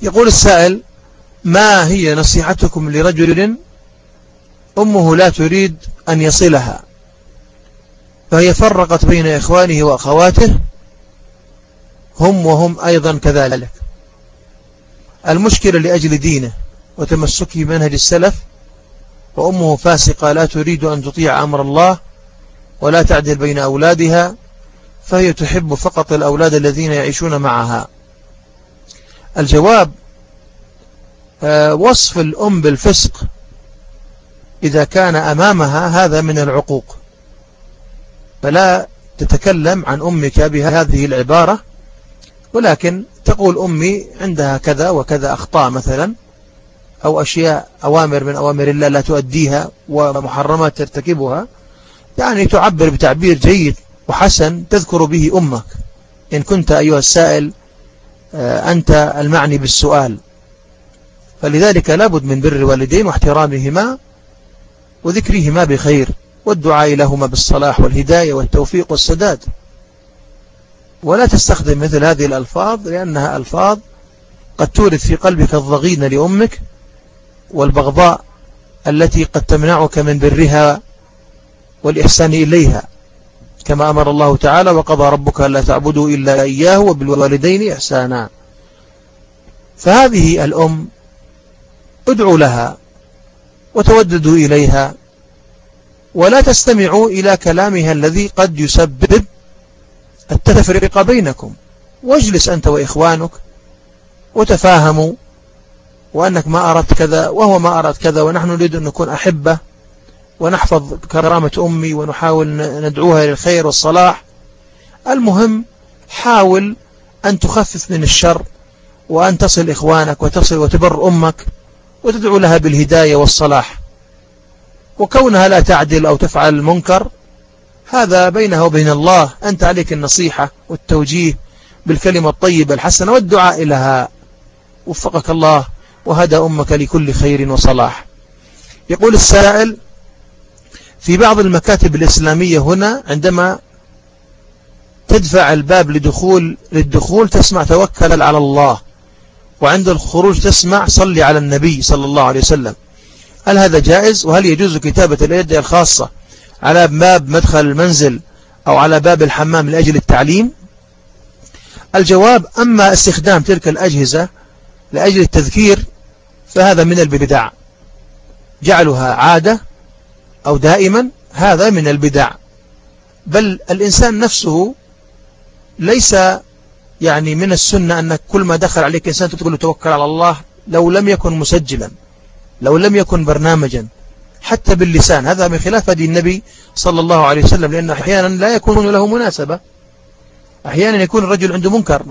يقول السائل: ما هي نصيحتكم لرجل أمه لا تريد أن يصلها، فهي فرقت بين إخوانه وأخواته وهم أيضا كذلك، المشكلة لأجل دينه وتمسكه بمنهج السلف، وأمه فاسقة لا تريد أن تطيع أمر الله ولا تعدل بين أولادها، فهي تحب فقط الأولاد الذين يعيشون معها. الجواب: وصف الأم بالفسق إذا كان أمامها هذا من العقوق، فلا تتكلم عن أمك بهذه العبارة، ولكن تقول: أمي عندها كذا وكذا أخطاء مثلا، أو أشياء أوامر من أوامر الله لا تؤديها ومحرمات ترتكبها، يعني تعبر بتعبير جيد وحسن تذكر به أمك إن كنت أيها السائل أنت المعني بالسؤال. فلذلك لابد من بر الوالدين واحترامهما وذكرهما بخير والدعاء لهما بالصلاح والهداية والتوفيق والسداد، ولا تستخدم مثل هذه الألفاظ، لأنها ألفاظ قد تورث في قلبك الضغينة لأمك والبغضاء التي قد تمنعك من برها والإحسان إليها، كما أمر الله تعالى: وقضى ربك ألا تعبدوا إلا إياه وبالوالدين إحسانا. فهذه الأم ادعوا لها وتوددوا إليها، ولا تستمعوا إلى كلامها الذي قد يسبب التفرقة بينكم، واجلس أنت وإخوانك وتفاهموا، وأنك ما أردت كذا وهو ما أردت كذا، ونحن نريد أن نكون أحبة ونحفظ كرامة أمي ونحاول ندعوها للخير والصلاح. المهم حاول أن تخفف من الشر، وأن تصل إخوانك وتصل وتبر أمك وتدعو لها بالهداية والصلاح. وكونها لا تعدل أو تفعل المنكر هذا بينها وبين الله، أنت عليك النصيحة والتوجيه بالكلمة الطيبة الحسنة والدعاء لها. وفقك الله وهدى أمك لكل خير وصلاح. يقول السائل: في بعض المكاتب الإسلامية هنا عندما تدفع الباب للدخول تسمع توكل على الله، وعند الخروج تسمع صلي على النبي صلى الله عليه وسلم، هل هذا جائز؟ وهل يجوز كتابة الأدعية الخاصة على باب مدخل المنزل أو على باب الحمام لأجل التعليم؟ الجواب: أما استخدام تلك الأجهزة لأجل التذكير فهذا من البدع، جعلها عادة أو دائما هذا من البدع، بل الإنسان نفسه ليس يعني من السنة أنك كل ما دخل عليك إنسان تقول له توكل على الله، لو لم يكن مسجلا، لو لم يكن برنامجا حتى باللسان، هذا من خلاف هدي النبي صلى الله عليه وسلم، لأن أحيانا لا يكون له مناسبة. أحيانا يكون الرجل عنده منكر،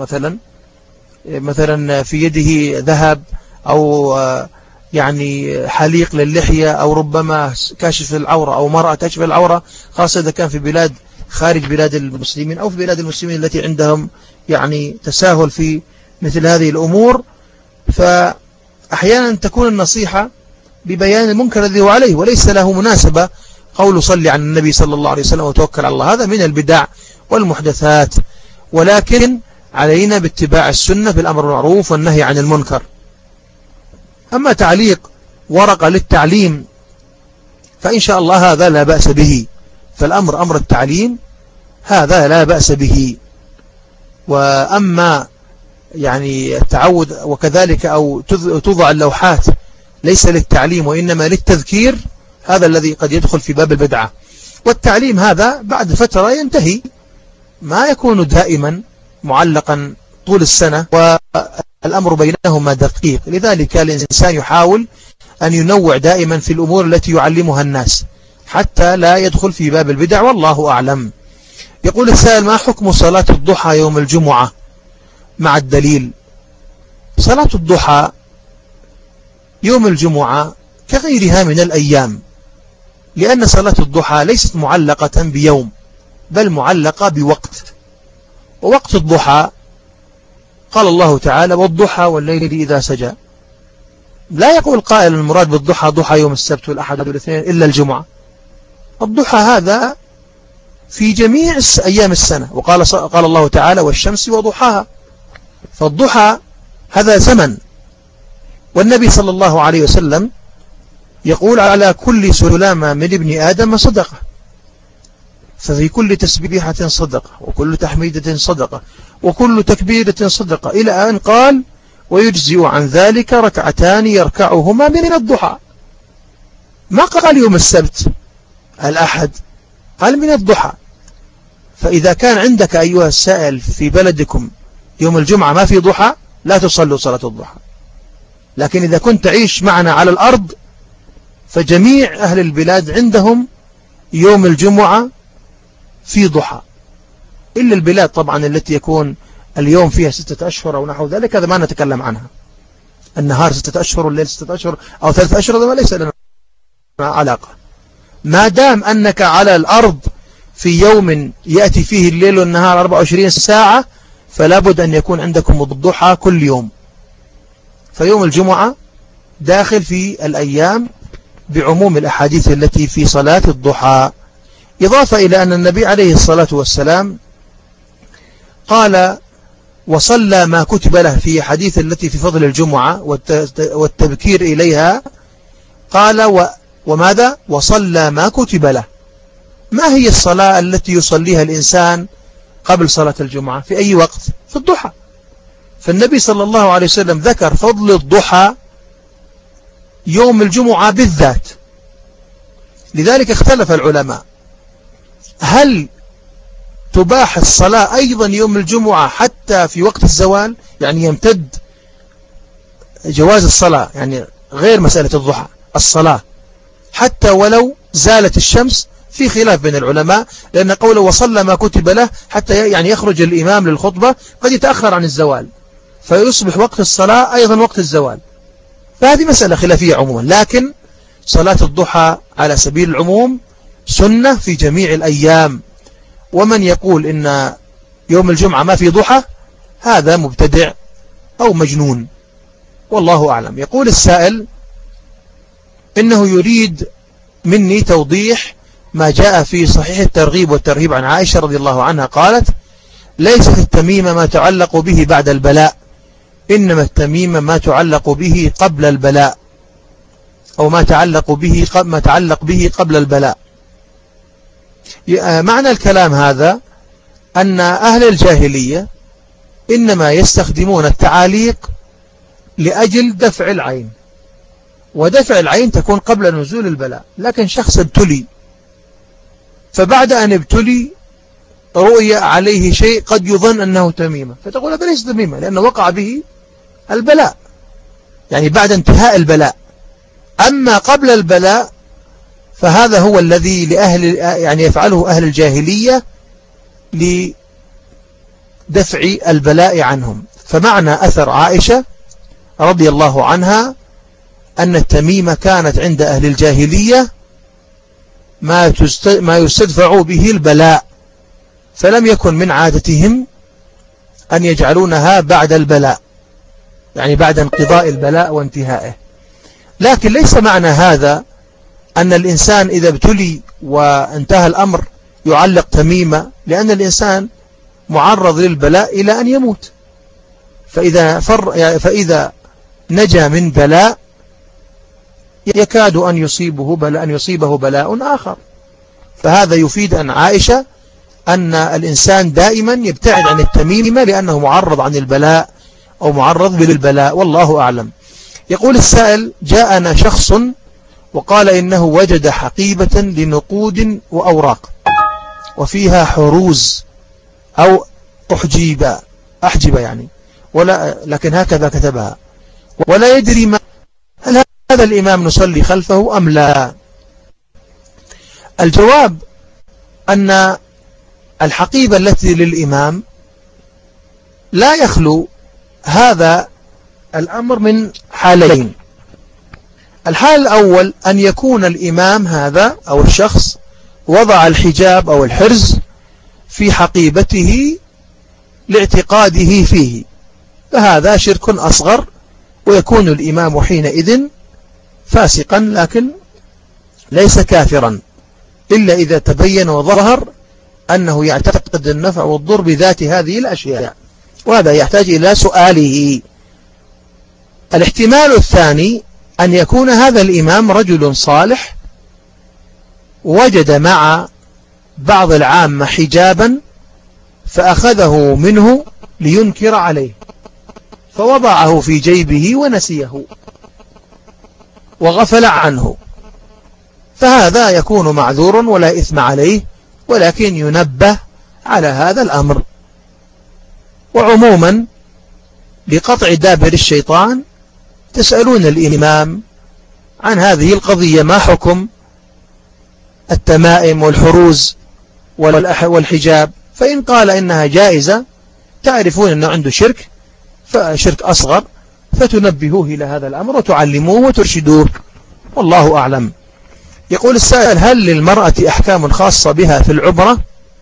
مثلا في يده ذهب أو يعني حليق للحية، أو ربما كاشف العورة أو مرأة كاشف العورة، خاصة إذا كان في بلاد خارج بلاد المسلمين أو في بلاد المسلمين التي عندهم يعني تساهل في مثل هذه الأمور. فأحيانا تكون النصيحة ببيان المنكر الذي هو عليه وليس له مناسبة قول صلي على النبي صلى الله عليه وسلم وتوكل على الله، هذا من البدع والمحدثات. ولكن علينا باتباع السنة في الأمر بالمعروف والنهي عن المنكر. أما تعليق ورقة للتعليم فإن شاء الله هذا لا بأس به، فالأمر أمر التعليم هذا لا بأس به. وأما يعني التعود وكذلك أو توضع اللوحات ليس للتعليم وإنما للتذكير، هذا الذي قد يدخل في باب البدعة. والتعليم هذا بعد فترة ينتهي، ما يكون دائما معلقا طول السنة، والأمر بينهما دقيق. لذلك الإنسان يحاول أن ينوع دائما في الأمور التي يعلمها الناس حتى لا يدخل في باب البدع، والله أعلم. يقول السائل: ما حكم صلاة الضحى يوم الجمعة مع الدليل؟ صلاة الضحى يوم الجمعة كغيرها من الأيام، لأن صلاة الضحى ليست معلقة بيوم بل معلقة بوقت. ووقت الضحى قال الله تعالى: والضحى والليل إذا سجى. لا يقول قائل المراد بالضحى ضحى يوم السبت والأحد والاثنين إلا الجمعة. الضحى هذا في جميع أيام السنة، وقال الله تعالى: والشمس وضحاها. فالضحى هذا زمن والنبي صلى الله عليه وسلم يقول على كل سلامة من ابن آدم صدقة، ففي كل تسبيحة صدقة، وكل تحميدة صدقة، وكل تكبيرة صدقة، إلى أن قال ويجزئ عن ذلك ركعتان يركعهما من الضحى. ما قال يوم السبت الأحد، قال من الضحى. فإذا كان عندك أيها السائل في بلدكم يوم الجمعة ما في ضحى لا تصلوا صلاة الضحى، لكن إذا كنت تعيش معنا على الأرض فجميع أهل البلاد عندهم يوم الجمعة في ضحى، إلا البلاد طبعا التي يكون اليوم فيها 6 أشهر أو نحو ذلك، هذا ما نتكلم عنها. النهار 6 أشهر والليل 6 أشهر أو 3 أشهر، هذا ليس لنا علاقة. ما دام أنك على الأرض في يوم يأتي فيه الليل والنهار 24 ساعة فلا بد أن يكون عندكم الضحى كل يوم. فيوم الجمعة داخل في الأيام بعموم الأحاديث التي في صلاة الضحى، إضافة إلى أن النبي عليه الصلاة والسلام قال وصلى ما كتب له في حديث التي في فضل الجمعة والتبكير إليها، قال وماذا؟ وصلى ما كتب له. ما هي الصلاة التي يصليها الإنسان قبل صلاة الجمعة في أي وقت؟ في الضحى. فالنبي صلى الله عليه وسلم ذكر فضل الضحى يوم الجمعة بالذات. لذلك اختلف العلماء هل تباح الصلاة أيضا يوم الجمعة حتى في وقت الزوال، يعني يمتد جواز الصلاة، يعني غير مسألة الضحى، الصلاة حتى ولو زالت الشمس، في خلاف بين العلماء، لأن قوله وصلى ما كتب له حتى يعني يخرج الإمام للخطبة قد يتأخر عن الزوال فيصبح وقت الصلاة أيضا وقت الزوال، فهذه مسألة خلافية عموما. لكن صلاة الضحى على سبيل العموم سنة في جميع الأيام، ومن يقول إن يوم الجمعة ما في ضحى هذا مبتدع أو مجنون، والله أعلم. يقول السائل إنه يريد مني توضيح ما جاء في صحيح الترغيب والترهيب عن عائشة رضي الله عنها قالت ليست التميمة ما تعلق به بعد البلاء، إنما التميمة ما تعلق به قبل البلاء، أو ما تعلق به قبل البلاء. معنى الكلام هذا أن أهل الجاهلية إنما يستخدمون التعاليق لأجل دفع العين، ودفع العين تكون قبل نزول البلاء. لكن شخص ابتلي، فبعد أن ابتلي رؤية عليه شيء قد يظن أنه تميمة، فتقول هذا ليس تميمة لأنه وقع به البلاء، يعني بعد انتهاء البلاء. أما قبل البلاء فهذا هو الذي يعني يفعله أهل الجاهلية لدفع البلاء عنهم. فمعنى أثر عائشة رضي الله عنها أن التميمة كانت عند أهل الجاهلية ما يستدفع به البلاء، فلم يكن من عادتهم أن يجعلونها بعد البلاء، يعني بعد انقضاء البلاء وانتهائه. لكن ليس معنى هذا أن الإنسان إذا ابتلي وانتهى الأمر يعلق تميمة، لأن الإنسان معرض للبلاء إلى أن يموت، فإذا نجا من بلاء يكاد أن يصيبه بلاء آخر. فهذا يفيد أن عائشة أن الإنسان دائما يبتعد عن التميمة لأنه معرض عن البلاء أو معرض للبلاء، والله أعلم. يقول السائل جاءنا شخص وقال إنه وجد حقيبة لنقود وأوراق وفيها حروز أو أحجبة يعني، لكن هكذا كتبها، ولا يدري ما هل هذا الإمام نصلي خلفه أم لا. الجواب أن الحقيبة التي للإمام لا يخلو هذا الأمر من حالين. الحال الأول أن يكون الإمام هذا أو الشخص وضع الحجاب أو الحرز في حقيبته لاعتقاده فيه، فهذا شرك أصغر، ويكون الإمام حينئذ فاسقا لكن ليس كافرا، إلا إذا تبين وظهر أنه يعتقد النفع والضر بذات هذه الأشياء، وهذا يحتاج إلى سؤاله. الاحتمال الثاني أن يكون هذا الإمام رجل صالح وجد مع بعض العامة حجابا فأخذه منه لينكر عليه فوضعه في جيبه ونسيه وغفل عنه، فهذا يكون معذور ولا إثم عليه، ولكن ينبه على هذا الأمر. وعموما لقطع دابر الشيطان تسألون الإمام عن هذه القضية: ما حكم التمائم والحروز والحجاب؟ فإن قال إنها جائزة تعرفون أنه عنده شرك أصغر، فتنبهوه إلى هذا الأمر وتعلموه وترشدوه، والله أعلم. يقول السائل: هل للمرأة أحكام خاصة بها في العمرة؟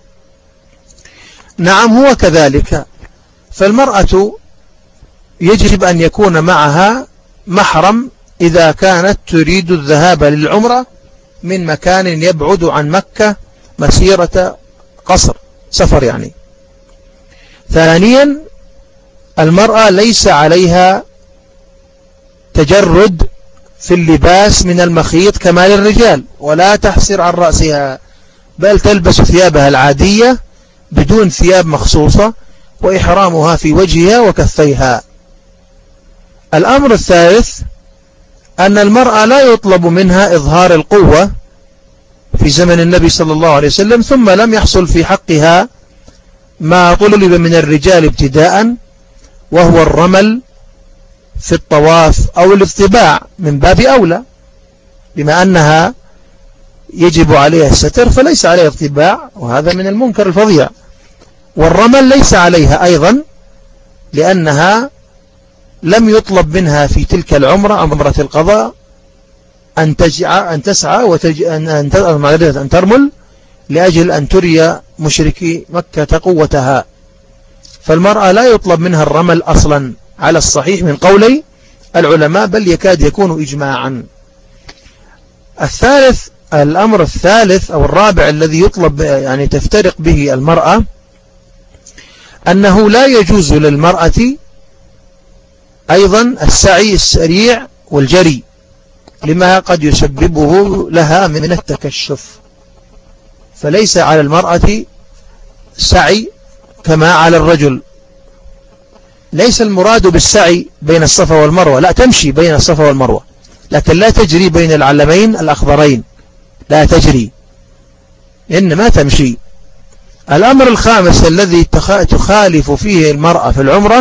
نعم، هو كذلك. فالمرأة يجب أن يكون معها محرم إذا كانت تريد الذهاب للعمرة من مكان يبعد عن مكة مسيرة قصر سفر يعني. ثانيا، المرأة ليس عليها تجرد في اللباس من المخيط كما للرجال، ولا تحسر عن رأسها، بل تلبس ثيابها العادية بدون ثياب مخصوصة، وإحرامها في وجهها وكفيها. الأمر الثالث أن المرأة لا يطلب منها إظهار القوة في زمن النبي صلى الله عليه وسلم، ثم لم يحصل في حقها ما طلب من الرجال ابتداء، وهو الرمل في الطواف أو الاطباع، من باب أولى، بما أنها يجب عليها الستر فليس عليها اطباع، وهذا من المنكر الفظيع. والرمل ليس عليها أيضا، لأنها لم يطلب منها في تلك العمرة عمرة القضاء أن تسعى أن ترمل لأجل أن تري مشركي مكة قوتها. فالمرأة لا يطلب منها الرمل أصلا على الصحيح من قولي العلماء، بل يكاد يكون إجماعا. الأمر الثالث أو الرابع الذي يطلب يعني تفترق به المرأة، أنه لا يجوز للمرأة أيضا السعي السريع والجري، لما قد يسببه لها من التكشف. فليس على المرأة سعي كما على الرجل. ليس المراد بالسعي بين الصفا والمروة، لا، تمشي بين الصفا والمروة، لكن لا تجري بين العلمين الأخضرين، لا تجري، إنما تمشي. الأمر الخامس الذي تخالف فيه المرأة في العمرة،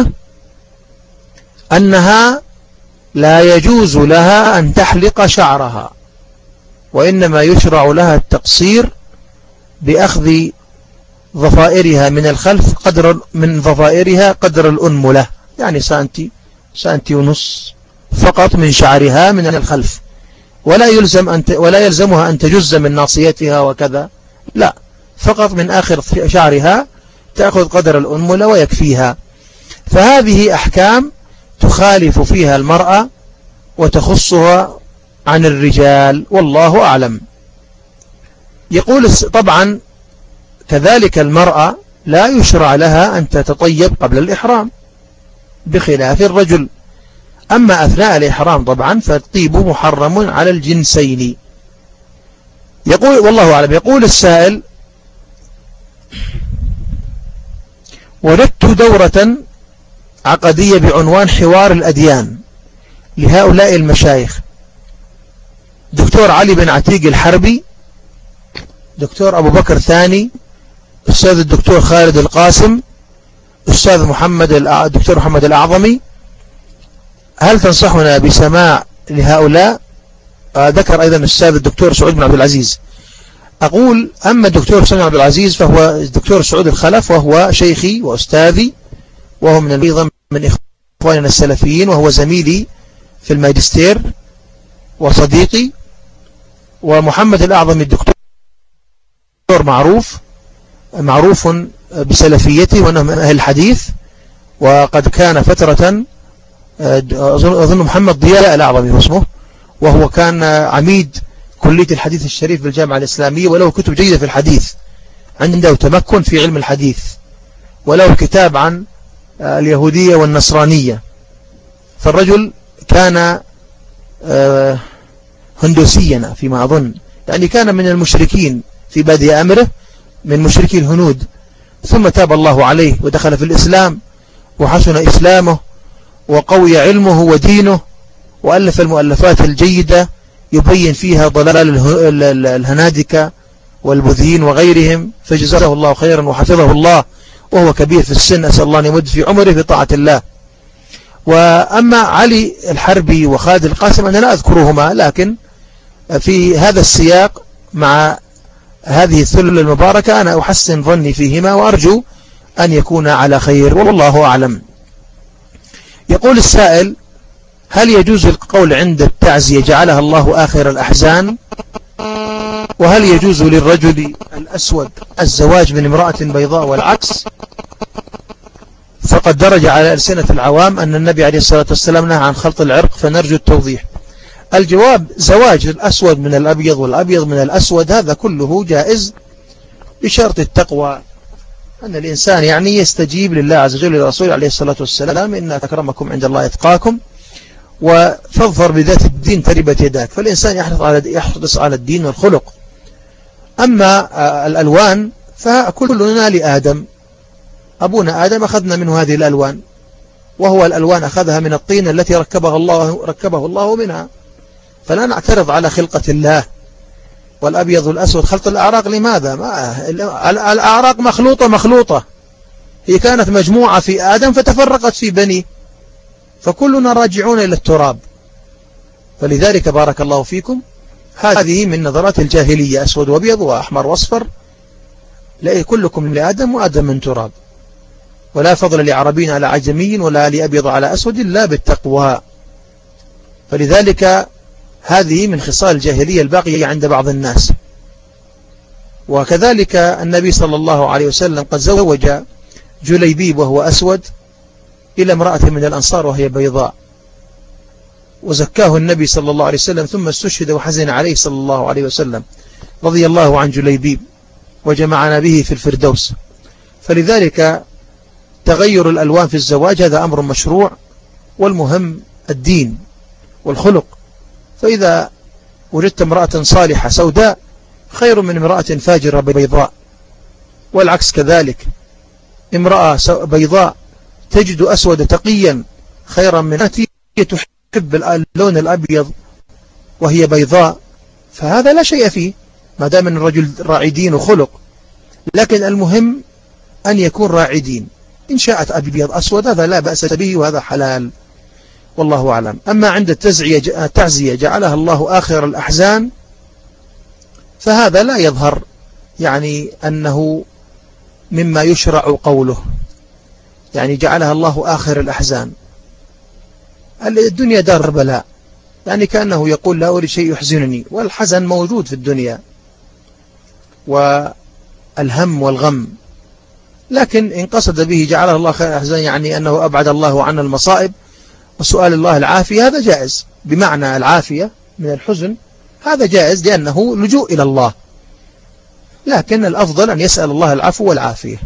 أنها لا يجوز لها أن تحلق شعرها، وإنما يشرع لها التقصير بأخذ ضفائرها من الخلف من ضفائرها قدر الأنملة، يعني سانتي ونص فقط من شعرها من الخلف، ولا يلزمها أن تجز من ناصيتها وكذا، لا، فقط من آخر شعرها تأخذ قدر الأنملة ويكفيها. فهذه أحكام تخالف فيها المرأة وتخصها عن الرجال، والله أعلم. يقول طبعا كذلك المرأة لا يشرع لها أن تتطيب قبل الإحرام بخلاف الرجل، أما أثناء الإحرام طبعا فالطيب محرم على الجنسين. يقول والله أعلم. يقول السائل: وجدت دورة عقدية بعنوان حوار الأديان لهؤلاء المشايخ: دكتور علي بن عتيق الحربي، دكتور أبو بكر ثاني، أستاذ الدكتور خالد القاسم، أستاذ الدكتور محمد الأعظمي، هل تنصحنا بسماع لهؤلاء؟ ذكر أيضا الأستاذ الدكتور سعود بن عبد العزيز. أقول: أما الدكتور سعود بن عبد العزيز فهو الدكتور سعود الخلف، وهو شيخي وأستاذي، وهو من إخواننا السلفيين، وهو زميلي في الماجستير وصديقي. ومحمد الأعظمي الدكتور معروف بسلفيته وأنه من أهل الحديث، وقد كان فترة أظن محمد ضياء الأعظمي اسمه، وهو كان عميد كلية الحديث الشريف بالجامعة الإسلامية، وله كتب جيدة في الحديث، عنده تمكن في علم الحديث، وله كتاب عن اليهودية والنصرانية. فالرجل كان هندوسيا فيما أظن، يعني كان من المشركين في بادئ أمره، من مشركي الهنود، ثم تاب الله عليه ودخل في الإسلام وحسن إسلامه وقوي علمه ودينه، وألف المؤلفات الجيدة يبين فيها ضلال الهنادكة والبوذيين وغيرهم، فجزاه الله خيرا وحفظه الله وهو كبير في السن، أسأل الله أن يمد في عمره في طاعة الله. وأما علي الحربي وخالد القاسم أنا لا أذكرهما، لكن في هذا السياق مع هذه الثلة المباركة أنا أحسن ظني فيهما وأرجو أن يكون على خير، والله أعلم. يقول السائل: هل يجوز القول عند التعزية جعلها الله آخر الأحزان؟ وهل يجوز للرجل الأسود الزواج من امرأة بيضاء والعكس؟ فقد درج على ألسنة العوام أن النبي عليه الصلاة والسلام نهى عن خلط العرق، فنرجو التوضيح. الجواب: زواج الأسود من الأبيض والأبيض من الأسود هذا كله جائز بشرط التقوى، أن الإنسان يعني يستجيب لله عز وجل ولرسوله عليه الصلاة والسلام: إن أكرمكم عند الله أتقاكم، وفاظفر بذات الدين تربت يداك. فالإنسان يحرص على الدين والخلق. أما الألوان فكلنا لآدم، أبونا آدم أخذنا منه هذه الألوان، وهو الألوان أخذها من الطين التي ركبه الله منها، فلا نعترض على خلقة الله. والأبيض والأسود خلط الأعراق لماذا؟ الأعراق مخلوطة، هي كانت مجموعة في آدم فتفرقت في بنيه، فكلنا راجعون إلى التراب. فلذلك بارك الله فيكم، هذه من نظرات الجاهلية، أسود وأبيض وأحمر وأصفر، كلكم لآدم وآدم من تراب، ولا فضل لعربي على عجمي ولا لأبيض على أسود إلا بالتقوى. فلذلك هذه من خصال الجاهلية الباقية عند بعض الناس. وكذلك النبي صلى الله عليه وسلم قد زوج جليبيب وهو أسود إلى امرأة من الأنصار وهي بيضاء، وزكاه النبي صلى الله عليه وسلم، ثم استشهد وحزن عليه صلى الله عليه وسلم، رضي الله عن جليبيب وجمعنا به في الفردوس. فلذلك تغير الألوان في الزواج هذا أمر مشروع، والمهم الدين والخلق. فإذا وجدت امرأة صالحة سوداء خير من امرأة فاجرة بيضاء، والعكس كذلك، امرأة بيضاء تجد أسود تقيا خيرا من التي تحب اللون الأبيض وهي بيضاء. فهذا لا شيء فيه ما دام أن الرجل راعي دين وخلق، لكن المهم أن يكون راعي دين. إن شاءت أبيض أسود هذا لا بأس به وهذا حلال، والله أعلم. أما عند التعزية جعلها الله آخر الأحزان، فهذا لا يظهر يعني أنه مما يشرع قوله، يعني جعلها الله آخر الأحزان. الدنيا دار بلاء، يعني كأنه يقول لا أريد شيء يحزنني، والحزن موجود في الدنيا والهم والغم، لكن إن قصد به جعلها الله خير الأحزان يعني أنه أبعد الله عن المصائب وسؤال الله العافية، هذا جائز بمعنى العافية من الحزن، هذا جائز لأنه لجوء إلى الله، لكن الأفضل أن يسأل الله العفو والعافية.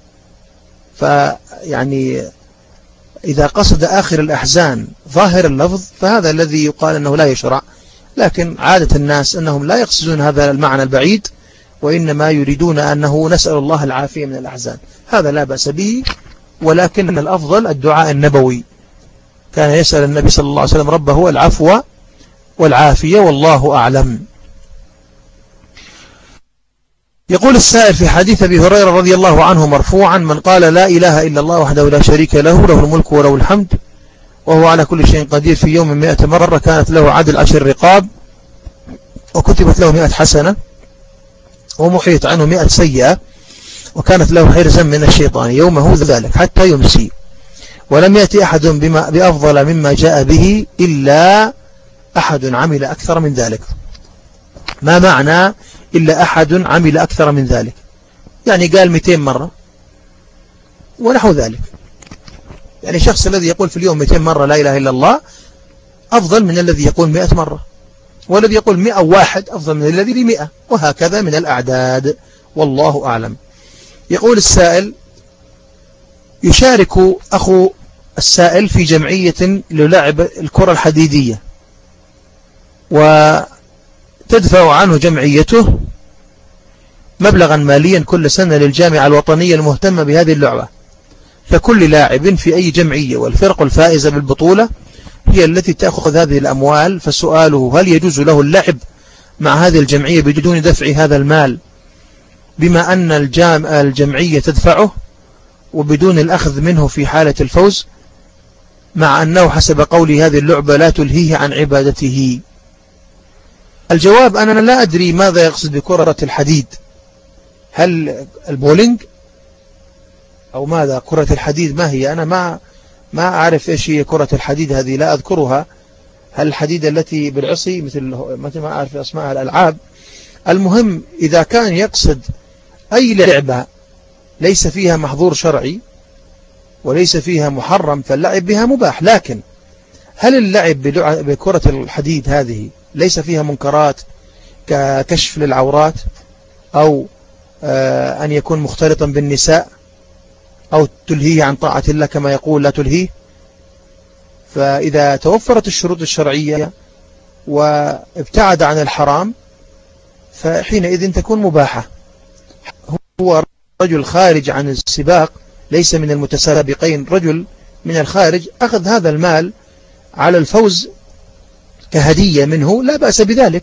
فيعني إذا قصد آخر الأحزان ظاهر اللفظ فهذا الذي يقال أنه لا يشرع، لكن عادة الناس أنهم لا يقصدون هذا المعنى البعيد، وإنما يريدون أنه نسأل الله العافية من الأحزان، هذا لا بأس به، ولكن الأفضل الدعاء النبوي، كان يسأل النبي صلى الله عليه وسلم ربه العفو والعافية، والله أعلم. يقول السائل في حديث أبي هريرة رضي الله عنه مرفوعا: من قال لا إله إلا الله وحده لا شريك له، له الملك وله الحمد وهو على كل شيء قدير، في يوم 100 مرة كانت له عدل 10 رقاب، وكتبت له 100 حسنة، ومحيط عنه 100 سيئة، وكانت له حرزا من الشيطان يومه ذلك حتى يمسي، ولم يأتي أحد بأفضل مما جاء به إلا أحد عمل أكثر من ذلك. ما معنى إلا أحد عمل أكثر من ذلك؟ يعني قال 200 مرة ونحو ذلك، يعني الشخص الذي يقول في اليوم 200 مرة لا إله إلا الله أفضل من الذي يقول 100 مرة، والذي يقول 101 أفضل من الذي 100، وهكذا من الأعداد، والله أعلم. يقول السائل: يشارك أخو السائل في جمعية للعب الكرة الحديدية، وتدفع عنه جمعيته مبلغا ماليا كل سنة للجامعة الوطنية المهتمة بهذه اللعبة، فكل لاعب في أي جمعية والفرق الفائزة بالبطولة هي التي تأخذ هذه الأموال. فسؤاله: هل يجوز له اللعب مع هذه الجمعية بدون دفع هذا المال بما أن الجمعية تدفعه وبدون الأخذ منه في حالة الفوز، مع أنه حسب قولي هذه اللعبة لا تلهيه عن عبادته؟ الجواب: أنا لا أدري ماذا يقصد بكرة الحديد، هل البولينج أو ماذا؟ كرة الحديد ما هي؟ أنا ما أعرف إيش هي كرة الحديد هذه، لا أذكرها. هل الحديد التي بالعصي مثل ما أعرف أسماء الألعاب؟ المهم إذا كان يقصد أي لعبة ليس فيها محظور شرعي وليس فيها محرم فاللعب بها مباح. لكن هل اللعب بكرة الحديد هذه ليس فيها منكرات ككشف للعورات أو أن يكون مختلطا بالنساء أو تلهيه عن طاعة الله كما يقول لا تلهيه؟ فإذا توفرت الشروط الشرعية وابتعد عن الحرام فحينئذ تكون مباحة. هو رجل خارج عن السباق ليس من المتسابقين، رجل من الخارج أخذ هذا المال على الفوز كهدية منه، لا بأس بذلك.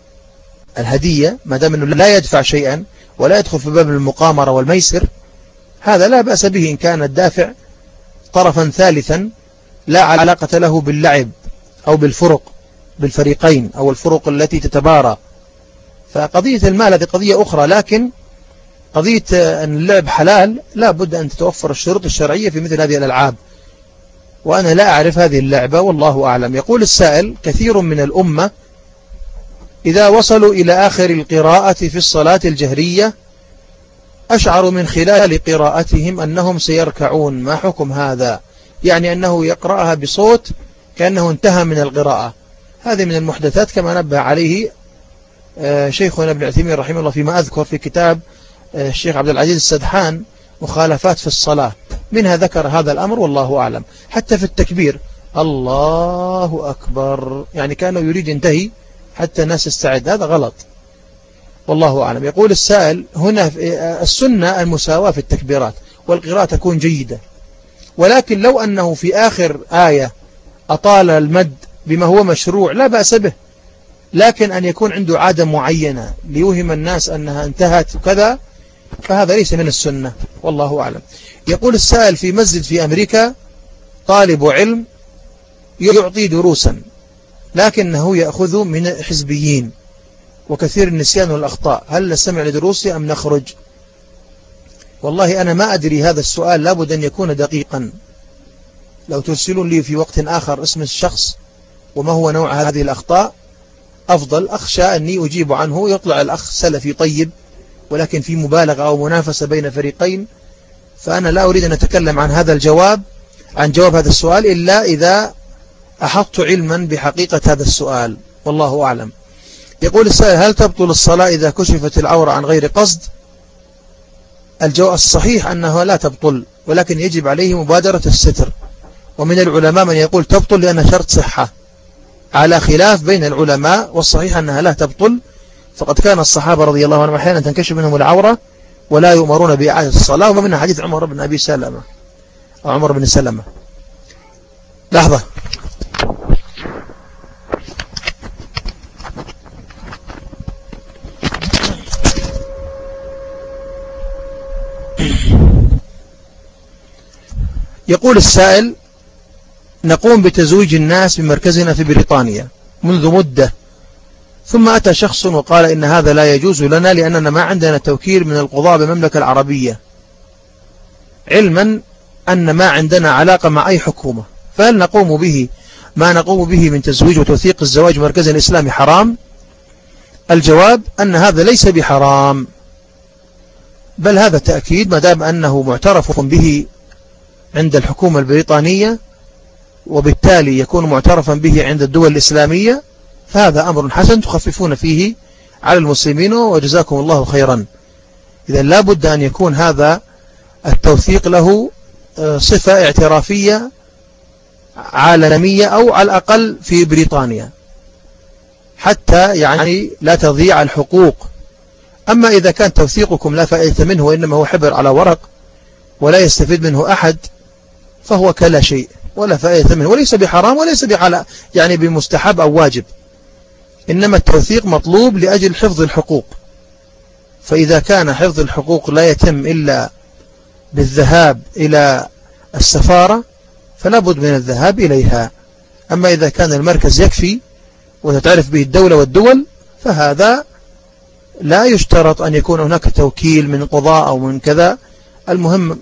الهدية ما دام أنه لا يدفع شيئا ولا يدخل في باب المقامرة والميسر هذا لا بأس به إن كان الدافع طرفا ثالثا لا علاقة له باللعب أو بالفريقين أو الفرق التي تتبارى. فقضية المال هذه قضية أخرى، لكن قضية أن اللعب حلال لا بد أن تتوفر الشروط الشرعية في مثل هذه الألعاب، وأنا لا أعرف هذه اللعبة والله أعلم. يقول السائل: كثير من الأمة إذا وصلوا إلى آخر القراءة في الصلاة الجهرية أشعروا من خلال قراءتهم أنهم سيركعون، ما حكم هذا؟ يعني أنه يقرأها بصوت كأنه انتهى من القراءة. هذه من المحدثات كما نبه عليه شيخنا ابن عثيمين رحمه الله فيما أذكر في كتاب الشيخ عبد العزيز السدحان مخالفات في الصلاة، منها ذكر هذا الأمر والله أعلم. حتى في التكبير الله أكبر يعني كانوا يريد ينتهي حتى الناس يستعد، هذا غلط والله أعلم. يقول السائل: هنا السنة المساواة في التكبيرات والقراءة تكون جيدة، ولكن لو أنه في آخر آية أطال المد بما هو مشروع لا بأس به، لكن أن يكون عنده عادة معينة ليوهم الناس أنها انتهت كذا فهذا ليس من السنة والله أعلم. يقول السائل: في مسجد في أمريكا طالب علم يعطي دروسا لكنه يأخذ من حزبيين وكثير النسيان والأخطاء، هل نستمع لدروسي أم نخرج؟ والله أنا ما أدري، هذا السؤال لابد أن يكون دقيقا. لو ترسلون لي في وقت آخر اسم الشخص وما هو نوع هذه الأخطاء أفضل، أخشى أني أجيب عنه يطلع الأخ سلفي طيب ولكن في مبالغة أو منافسة بين فريقين، فأنا لا أريد أن أتكلم عن هذا الجواب عن جواب هذا السؤال إلا إذا أحطت علما بحقيقة هذا السؤال والله أعلم. يقول السائل: هل تبطل الصلاة إذا كشفت العورة عن غير قصد؟ الجواب الصحيح أنها لا تبطل، ولكن يجب عليه مبادرة الستر، ومن العلماء من يقول تبطل لأنها شرط صحة، على خلاف بين العلماء، والصحيح أنها لا تبطل، فقد كان الصحابة رضي الله عنهم أحيانا تنكشف منهم العورة ولا يؤمرون بإعادة الصلاة، ومنها حديث عمر بن أبي سلمة أو عمر بن سلمة. لحظة. يقول السائل: نقوم بتزويج الناس بمركزنا في بريطانيا منذ مدة، ثم أتى شخص وقال إن هذا لا يجوز لنا لأننا ما عندنا توكيل من القضاء بالمملكة العربية، علما أن ما عندنا علاقة مع أي حكومة، فهل نقوم به ما نقوم به من تزويج وتوثيق الزواج مركز الإسلامي حرام؟ الجواب أن هذا ليس بحرام، بل هذا تأكيد ما دام أنه معترف به عند الحكومة البريطانية وبالتالي يكون معترفا به عند الدول الإسلامية، فهذا أمر حسن تخففون فيه على المسلمين وجزاكم الله خيرا. إذا لا بد أن يكون هذا التوثيق له صفة اعترافية عالمية أو على الأقل في بريطانيا، حتى يعني لا تضيع الحقوق. أما إذا كان توثيقكم لا فائدة منه وإنما هو حبر على ورق ولا يستفيد منه أحد، فهو كلا شيء ولا فائدة منه، وليس بحرام وليس يعني بمستحب أو واجب، إنما التوثيق مطلوب لأجل حفظ الحقوق. فإذا كان حفظ الحقوق لا يتم إلا بالذهاب إلى السفارة فلا بد من الذهاب إليها. أما إذا كان المركز يكفي وتتعرف به الدولة والدول فهذا لا يشترط أن يكون هناك توكيل من قضاء أو من كذا، المهم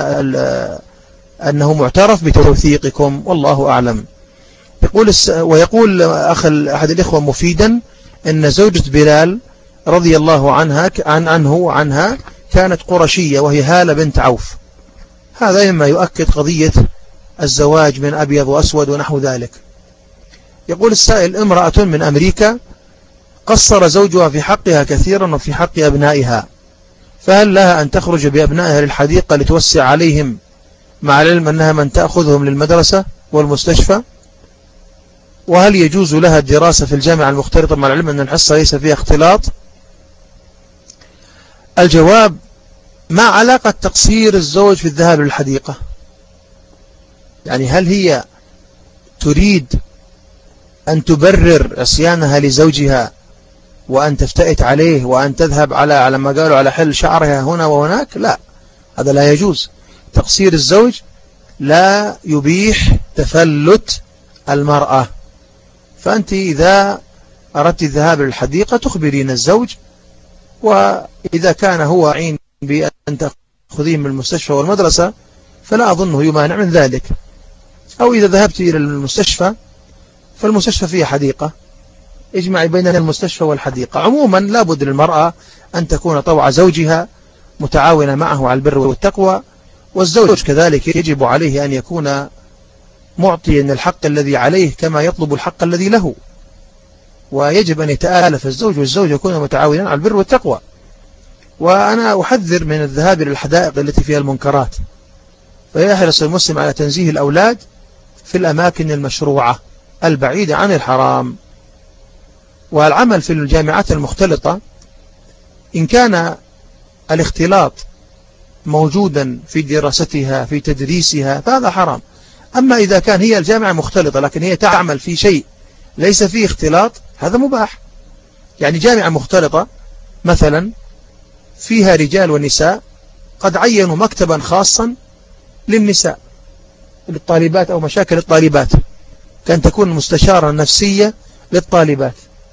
أنه معترف بتوثيقكم، والله أعلم. ويقول أحد الإخوة مفيدا أن زوجة بلال رضي الله عنها كانت قرشية وهي هالة بنت عوف. هذا مما يؤكد قضية الزواج من أبيض وأسود ونحو ذلك. يقول السائل: امرأة من أمريكا قصر زوجها في حقها كثيرا وفي حق أبنائها، فهل لها أن تخرج بأبنائها للحديقة لتوسع عليهم مع العلم أنها من تأخذهم للمدرسة والمستشفى؟ وهل يجوز لها الدراسة في الجامعة المختلطة مع العلم أن الحصة ليس فيها اختلاط؟ الجواب: ما علاقة تقصير الزوج في الذهاب للحديقة؟ يعني هل هي تريد أن تبرر عصيانها لزوجها وأن تفتئت عليه وأن تذهب على ما قالوا على حل شعرها هنا وهناك؟ لا، هذا لا يجوز. تقصير الزوج لا يبيح تفلت المرأة. فأنت إذا أردت الذهاب للحديقة تخبرين الزوج، وإذا كان هو عين بأن تأخذيه من المستشفى والمدرسة فلا أظنه يمانع من ذلك. أو إذا ذهبت إلى المستشفى فالمستشفى فيها حديقة، اجمعي بين المستشفى والحديقة. عموما لابد للمرأة أن تكون طوع زوجها متعاونة معه على البر والتقوى، والزوج كذلك يجب عليه أن يكون معطيا الحق الذي عليه كما يطلب الحق الذي له، ويجب أن يتآلف الزوج والزوج يكون متعاونا على البر والتقوى. وأنا أحذر من الذهاب إلى الحدائق التي فيها المنكرات، فيحرص المسلم على تنزيه الأولاد في الأماكن المشروعة البعيدة عن الحرام. والعمل في الجامعات المختلطة إن كان الاختلاط موجودا في دراستها في تدريسها فهذا حرام. أما إذا كان هي الجامعة مختلطة لكن هي تعمل في شيء ليس فيه اختلاط هذا مباح. يعني جامعة مختلطة مثلا فيها رجال ونساء، قد عينوا مكتبا خاصا للنساء للطالبات أو مشاكل الطالبات، كان تكون مستشارة نفسية للطالبات.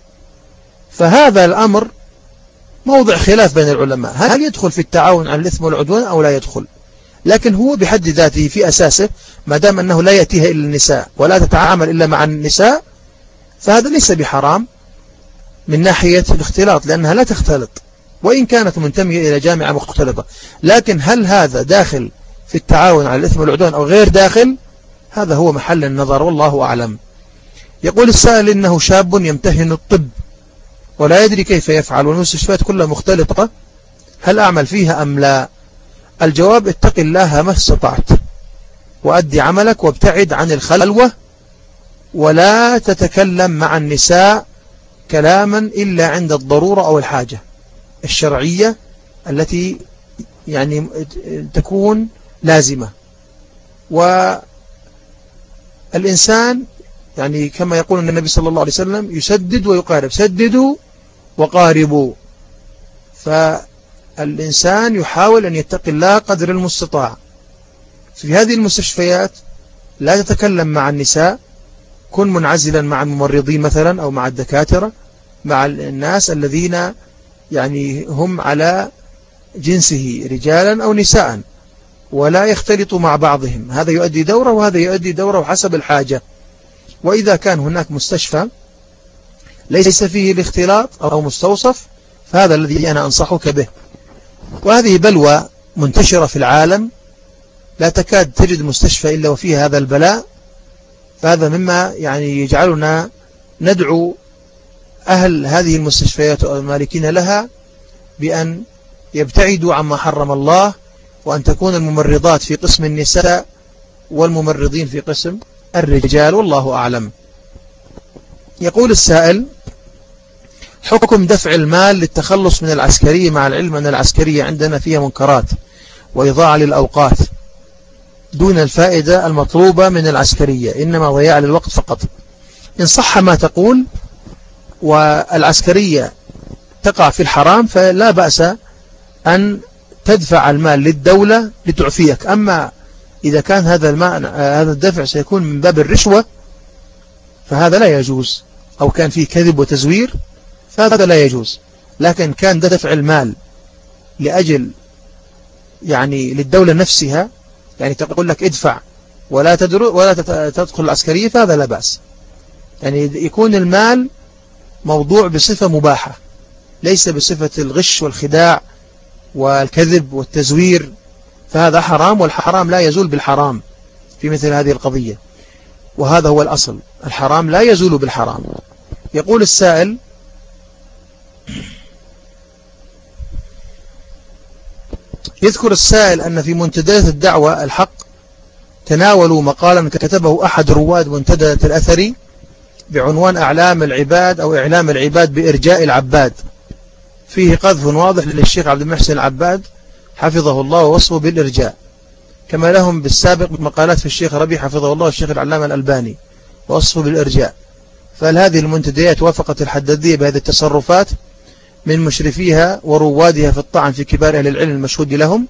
فهذا الأمر موضع خلاف بين العلماء، هل يدخل في التعاون على الإثم والعدوان أو لا يدخل؟ لكن هو بحد ذاته في أساسه ما دام أنه لا يأتيها إلا النساء ولا تتعامل إلا مع النساء فهذا ليس بحرام من ناحية الاختلاط، لأنها لا تختلط وإن كانت منتمية إلى جامعة مختلطة. لكن هل هذا داخل في التعاون على الإثم والعدوان أو غير داخل؟ هذا هو محل النظر والله أعلم. يقول السائل إنه شاب يمتهن الطب ولا يدري كيف يفعل والمستشفيات كلها مختلطة، هل أعمل فيها أم لا؟ الجواب: اتق الله ما استطعت وأدي عملك وابتعد عن الخلوة، ولا تتكلم مع النساء كلاما إلا عند الضرورة أو الحاجة الشرعية التي يعني تكون لازمة. والإنسان يعني كما يقول النبي صلى الله عليه وسلم يسدد ويقارب، سددوا وقاربوا. فالإنسان يحاول أن يتقي الله قدر المستطاع. في هذه المستشفيات لا تتكلم مع النساء، كن منعزلا مع الممرضين مثلا أو مع الدكاترة، مع الناس الذين يعني هم على جنسه رجالا أو نساء، ولا يختلطوا مع بعضهم. هذا يؤدي دورة وهذا يؤدي دورة حسب الحاجة. وإذا كان هناك مستشفى ليس فيه الاختلاط أو مستوصف فهذا الذي أنا أنصحك به. وهذه بلوى منتشرة في العالم، لا تكاد تجد مستشفى إلا وفيه هذا البلاء. فهذا مما يعني يجعلنا ندعو أهل هذه المستشفيات والمالكين لها بأن يبتعدوا عما حرم الله، وأن تكون الممرضات في قسم النساء والممرضين في قسم الرجال، والله أعلم. يقول السائل: حكم دفع المال للتخلص من العسكرية، مع العلم أن العسكرية عندنا فيها منكرات وإضاعة للأوقات دون الفائدة المطلوبة من العسكرية، إنما ضياع للوقت فقط. إن صح ما تقول والعسكرية تقع في الحرام فلا بأس أن تدفع المال للدولة لتعفيك. أما إذا كان هذا الدفع سيكون من باب الرشوة فهذا لا يجوز، أو كان فيه كذب وتزوير فهذا لا يجوز. لكن كان دفع المال لأجل يعني للدولة نفسها، يعني تقول لك ادفع ولا تدخل العسكرية، فهذا لا بأس. يعني يكون المال موضوع بصفة مباحة، ليس بصفة الغش والخداع والكذب والتزوير، فهذا حرام، والحرام لا يزول بالحرام في مثل هذه القضية، وهذا هو الأصل، الحرام لا يزول بالحرام. يقول السائل: يذكر السائل أن في منتديات الدعوة الحق تناولوا مقالا كتبه أحد رواد منتدى الأثري بعنوان أعلام العباد أو إعلام العباد بإرجاء العباد، فيه قذف واضح للشيخ عبد المحسن العباد حفظه الله ووصفه بالإرجاء، كما لهم بالسابق مقالات في الشيخ ربيع حفظه الله والشيخ العلامة الألباني ووصفه بالإرجاء. فهل هذه المنتديات وافقت الحدادية بهذه التصرفات من مشرفيها وروادها في الطعن في كبار أهل العلم المشهود لهم؟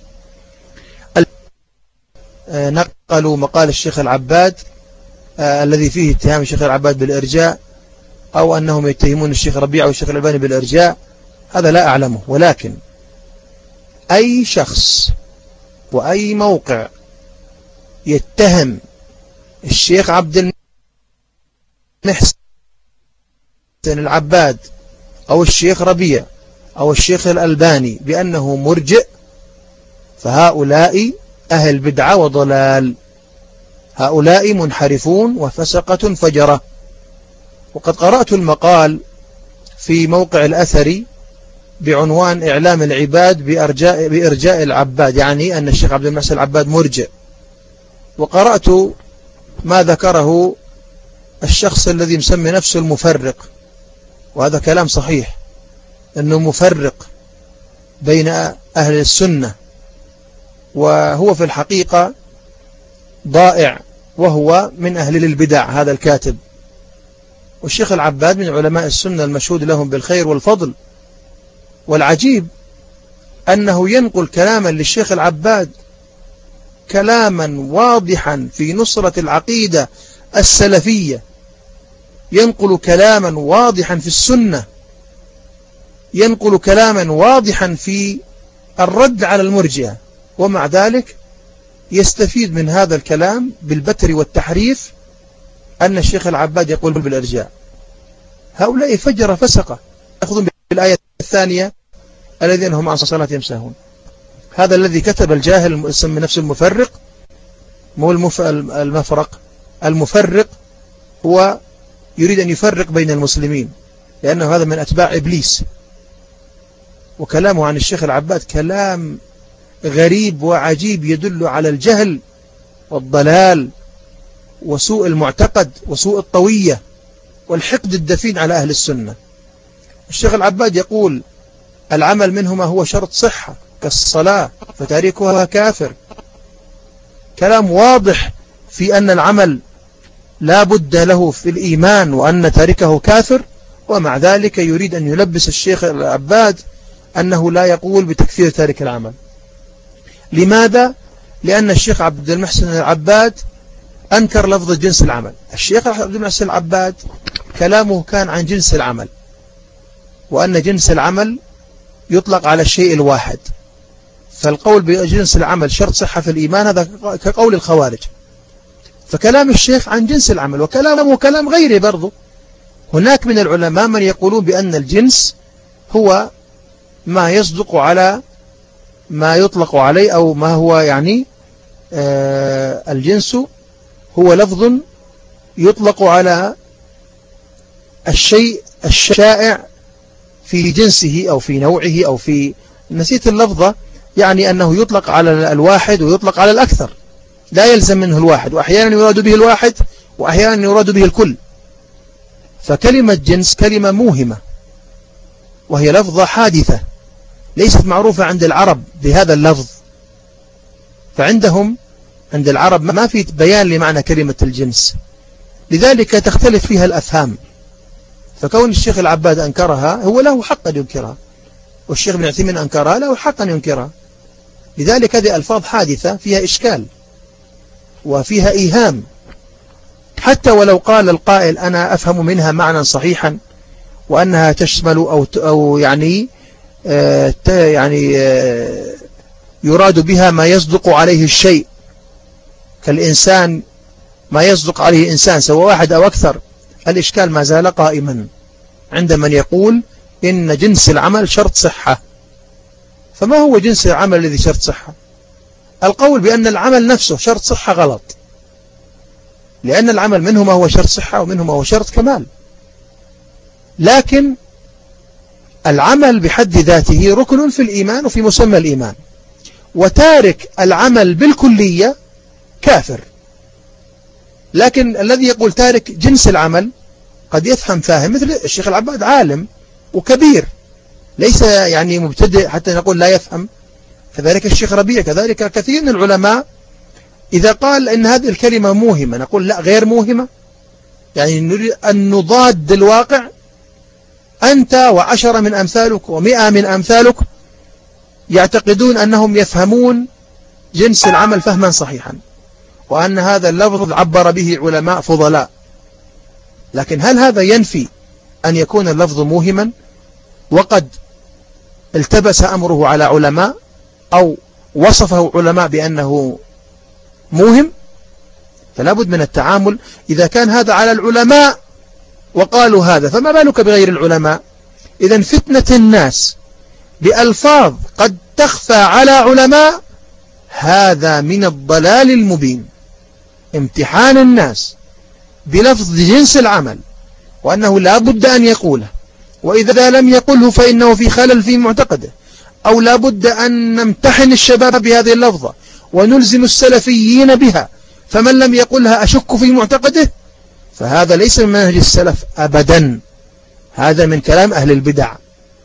نقلوا مقال الشيخ العباد الذي فيه اتهام الشيخ العباد بالإرجاء، أو أنهم يتهمون الشيخ ربيع والشيخ الألباني بالإرجاء، هذا لا أعلمه. ولكن أي شخص وأي موقع يتهم الشيخ عبد المحسن العباد أو الشيخ ربيع أو الشيخ الألباني بأنه مرجئ، فهؤلاء أهل بدعة وضلال، هؤلاء منحرفون وفسقة فجرة. وقد قرأت المقال في موقع الأثري بعنوان إعلام العباد بإرجاء العباد، يعني أن الشيخ عبد المحسن العباد مرجئ، وقرأت ما ذكره الشخص الذي مسمي نفسه المفرق، وهذا كلام صحيح، أنه مفرق بين أهل السنة، وهو في الحقيقة ضائع، وهو من أهل البدع هذا الكاتب. والشيخ العباد من علماء السنة المشهود لهم بالخير والفضل، والعجيب أنه ينقل كلاما للشيخ العباد، كلاما واضحا في نصرة العقيدة السلفية، ينقل كلاما واضحا في السنة، ينقل كلاما واضحا في الرد على المرجئة، ومع ذلك يستفيد من هذا الكلام بالبتر والتحريف أن الشيخ العباد يقول بالإرجاء. هؤلاء فجر فسقة يأخذون بالآية الثانية الذين هم عن صلاتهم ساهون. هذا الذي كتب الجاهل يسمي نفسه المفرق، مو المفرق، المفرق هو يريد أن يفرق بين المسلمين، لأنه هذا من أتباع إبليس. وكلامه عن الشيخ العباد كلام غريب وعجيب يدل على الجهل والضلال وسوء المعتقد وسوء الطوية والحقد الدفين على أهل السنة. الشيخ العباد يقول العمل منهما هو شرط صحة كالصلاة فتاركها كافر، كلام واضح في أن العمل لا بد له في الإيمان وأن تاركه كافر، ومع ذلك يريد أن يلبس الشيخ العباد أنه لا يقول بتكفير تارك العمل. لماذا؟ لأن الشيخ عبد المحسن العباد أنكر لفظ جنس العمل. الشيخ عبد المحسن العباد كلامه كان عن جنس العمل، وأن جنس العمل يطلق على الشيء الواحد، فالقول بجنس العمل شرط صحة في الإيمان هذا كقول الخوارج. فكلام الشيخ عن جنس العمل، وكلامه كلام غيره برضو. هناك من العلماء من يقولون بأن الجنس هو ما يصدق على ما يطلق عليه، أو ما هو يعني الجنس هو لفظ يطلق على الشيء الشائع في جنسه أو في نوعه أو في، نسيت اللفظة، يعني أنه يطلق على الواحد ويطلق على الأكثر. لا يلزم منه الواحد، وأحيانا يراد به الواحد وأحيانا يراد به الكل. فكلمة جنس كلمة موهمة، وهي لفظة حادثة ليست معروفة عند العرب بهذا اللفظ، فعندهم عند العرب ما في بيان لمعنى كلمة الجنس، لذلك تختلف فيها الأفهام. فكون الشيخ العباد أنكرها هو له حق أن ينكرها، والشيخ ابن عثيمين أنكرها له حق أن ينكرها. لذلك هذه ألفاظ حادثة فيها إشكال وفيها إيهام، حتى ولو قال القائل أنا أفهم منها معنى صحيحا وأنها تشمل أو يعني يراد بها ما يصدق عليه الشيء، كالإنسان ما يصدق عليه إنسان سواء واحد أو أكثر، الإشكال ما زال قائما عند من يقول إن جنس العمل شرط صحة. فما هو جنس العمل الذي شرط صحة؟ القول بأن العمل نفسه شرط صحة غلط، لأن العمل منه ما هو شرط صحة ومنه ما هو شرط كمال. لكن العمل بحد ذاته ركن في الإيمان وفي مسمى الإيمان، وتارك العمل بالكلية كافر. لكن الذي يقول تارك جنس العمل قد يفهم فاهم، مثل الشيخ العباد عالم وكبير ليس يعني مبتدئ حتى نقول لا يفهم، كذلك الشيخ ربيع، كذلك كثير من العلماء. إذا قال إن هذه الكلمة موهمة نقول لا، غير موهمة، يعني نريد أن نضاد الواقع. أنت وعشرة من أمثالك و100 من أمثالك يعتقدون أنهم يفهمون جنس العمل فهما صحيحا، وأن هذا اللفظ عبر به علماء فضلاء. لكن هل هذا ينفي أن يكون اللفظ موهما وقد التبس أمره على علماء أو وصفه علماء بأنه موهم؟ فلا بد من التعامل. إذا كان هذا على العلماء وقالوا هذا، فما بالك بغير العلماء؟ إذن فتنة الناس بألفاظ قد تخفى على علماء هذا من الضلال المبين. امتحان الناس بلفظ جنس العمل وأنه لا بد أن يقوله، وإذا لم يقله فإنه في خلل في معتقده، أو لا بد أن نمتحن الشباب بهذه اللفظة ونلزم السلفيين بها، فمن لم يقلها أشك في معتقده، فهذا ليس من منهج السلف أبدا، هذا من كلام أهل البدع.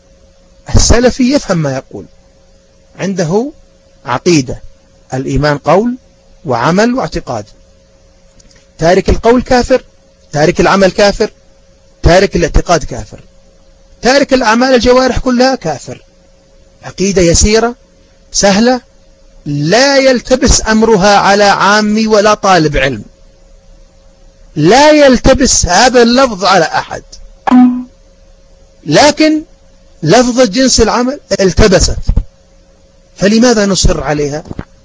السلفي يفهم ما يقول، عنده عقيدة، الإيمان قول وعمل واعتقاد. تارك القول كافر، تارك العمل كافر، تارك الاعتقاد كافر، تارك الأعمال الجوارح كلها كافر. عقيدة يسيرة سهلة لا يلتبس أمرها على عامي ولا طالب علم، لا يلتبس هذا اللفظ على أحد. لكن لفظ جنس العمل التبست، فلماذا نصر عليها؟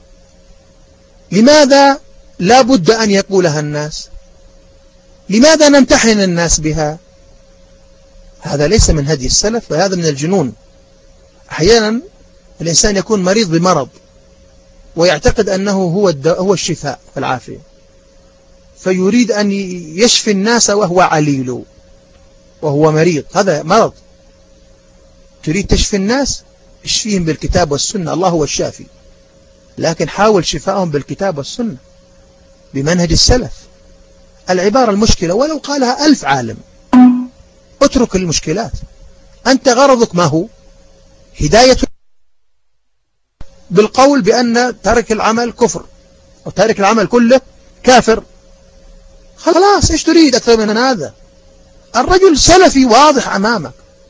لماذا لا بد أن يقولها الناس؟ لماذا نمتحن الناس بها؟ هذا ليس من هدي السلف، وهذا من الجنون. أحيانا الإنسان يكون مريض بمرض ويعتقد أنه هو الشفاء والعافية، فيريد أن يشفي الناس وهو عليل وهو مريض. هذا مرض. تريد تشفي الناس، اشفيهم بالكتاب والسنة، الله هو الشافي، لكن حاول شفائهم بالكتاب والسنة بمنهج السلف. العبارة المشكلة ولو قالها 1000 عالم، اترك المشكلات. أنت غرضك ما هو؟ هداية بالقول بأن ترك العمل كفر وترك العمل كله كافر. خلاص، إيش تريد أكثر من هذا؟ الرجل سلفي واضح أمامك.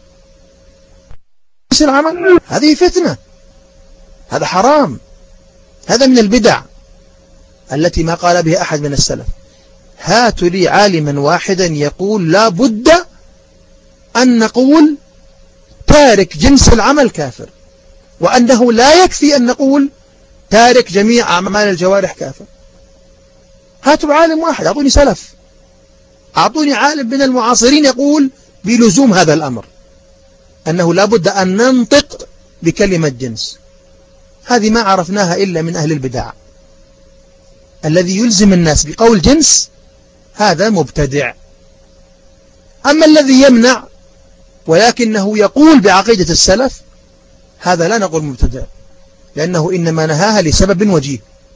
العمل هذه فتنة، هذا حرام، هذا من البدع التي ما قال بها أحد من السلف. هات لي عالما واحدا يقول لا بد أن نقول تارك جنس العمل كافر، وأنه لا يكفي أن نقول تارك جميع أعمال الجوارح كافر. هاتوا عالم واحد، أعطوني سلف، أعطوني عالم من المعاصرين يقول بلزوم هذا الأمر، أنه لا بد أن ننطق بكلمة جنس. هذه ما عرفناها إلا من أهل البدع. الذي يلزم الناس بقول جنس هذا مبتدع. أما الذي يمنع ولكنه يقول بعقيدة السلف، هذا لا نقول مبتدع، لأنه إنما نهاها لسبب وجيه،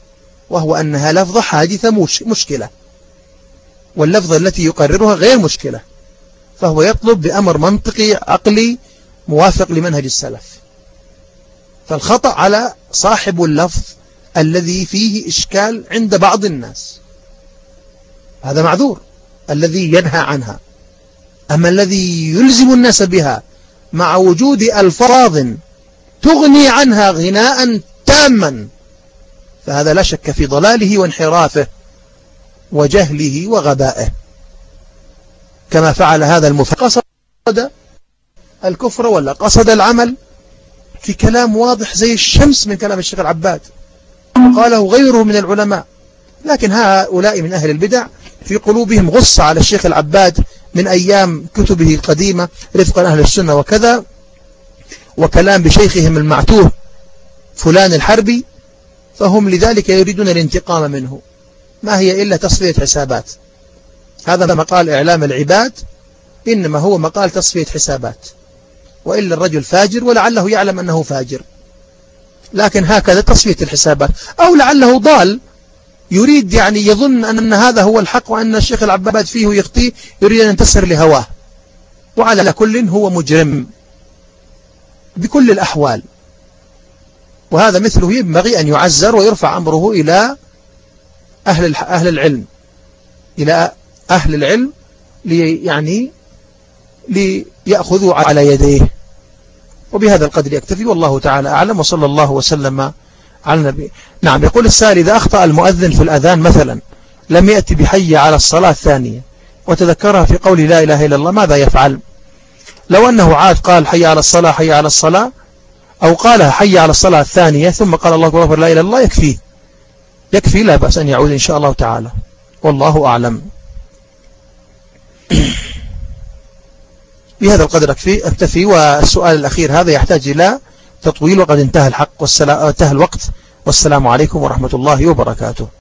وهو أنها لفظة حادثة مشكلة، واللفظة التي يقررها غير مشكلة، فهو يطلب بأمر منطقي عقلي موافق لمنهج السلف. فالخطأ على صاحب اللفظ الذي فيه إشكال عند بعض الناس، هذا معذور الذي ينهى عنها. أما الذي يلزم الناس بها مع وجود ألفاظ تغني عنها غناء تاما، فهذا لا شك في ضلاله وانحرافه وجهله وغبائه، كما فعل هذا المفسر قصد الكفر ولا قصد العمل في كلام واضح زي الشمس من كلام الشيخ العباد، قاله غيره من العلماء. لكن هؤلاء من أهل البدع في قلوبهم غصة على الشيخ العباد من أيام كتبه القديمة رفقا أهل السنة وكذا، وكلام بشيخهم المعتوه فلان الحربي، فهم لذلك يريدون الانتقام منه، ما هي إلا تصفية حسابات. هذا مقال إعلام العباد إنما هو مقال تصفية حسابات، وإلا الرجل فاجر ولعله يعلم أنه فاجر، لكن هكذا تصفية الحسابات. أو لعله ضال يريد يعني يظن أن هذا هو الحق وأن الشيخ العباد فيه يخطئ، يريد أن ينتصر لهواه. وعلى كل هو مجرم بكل الأحوال، وهذا مثله ينبغي أن يعزر ويرفع أمره إلى أهل العلم، إلى أهل العلم ليأخذوا على يديه. وبهذا القدر يكتفي، والله تعالى أعلم، وصلى الله وسلم على النبي. نعم، يقول السائل: إذا أخطأ المؤذن في الأذان مثلا لم يأتي بحي على الصلاة الثانية وتذكرها في قول لا إله إلا الله، ماذا يفعل؟ لو أنه عاد قال حي على الصلاة حي على الصلاة، أو قالها حي على الصلاة الثانية ثم قال الله أكبر لا إله إلا الله، يكفي، لا بأس أن يعود إن شاء الله تعالى، والله أعلم. بهذا القدر أكتفي. والسؤال الأخير هذا يحتاج إلى تطويل، وقد انتهى الوقت، والسلام عليكم ورحمة الله وبركاته.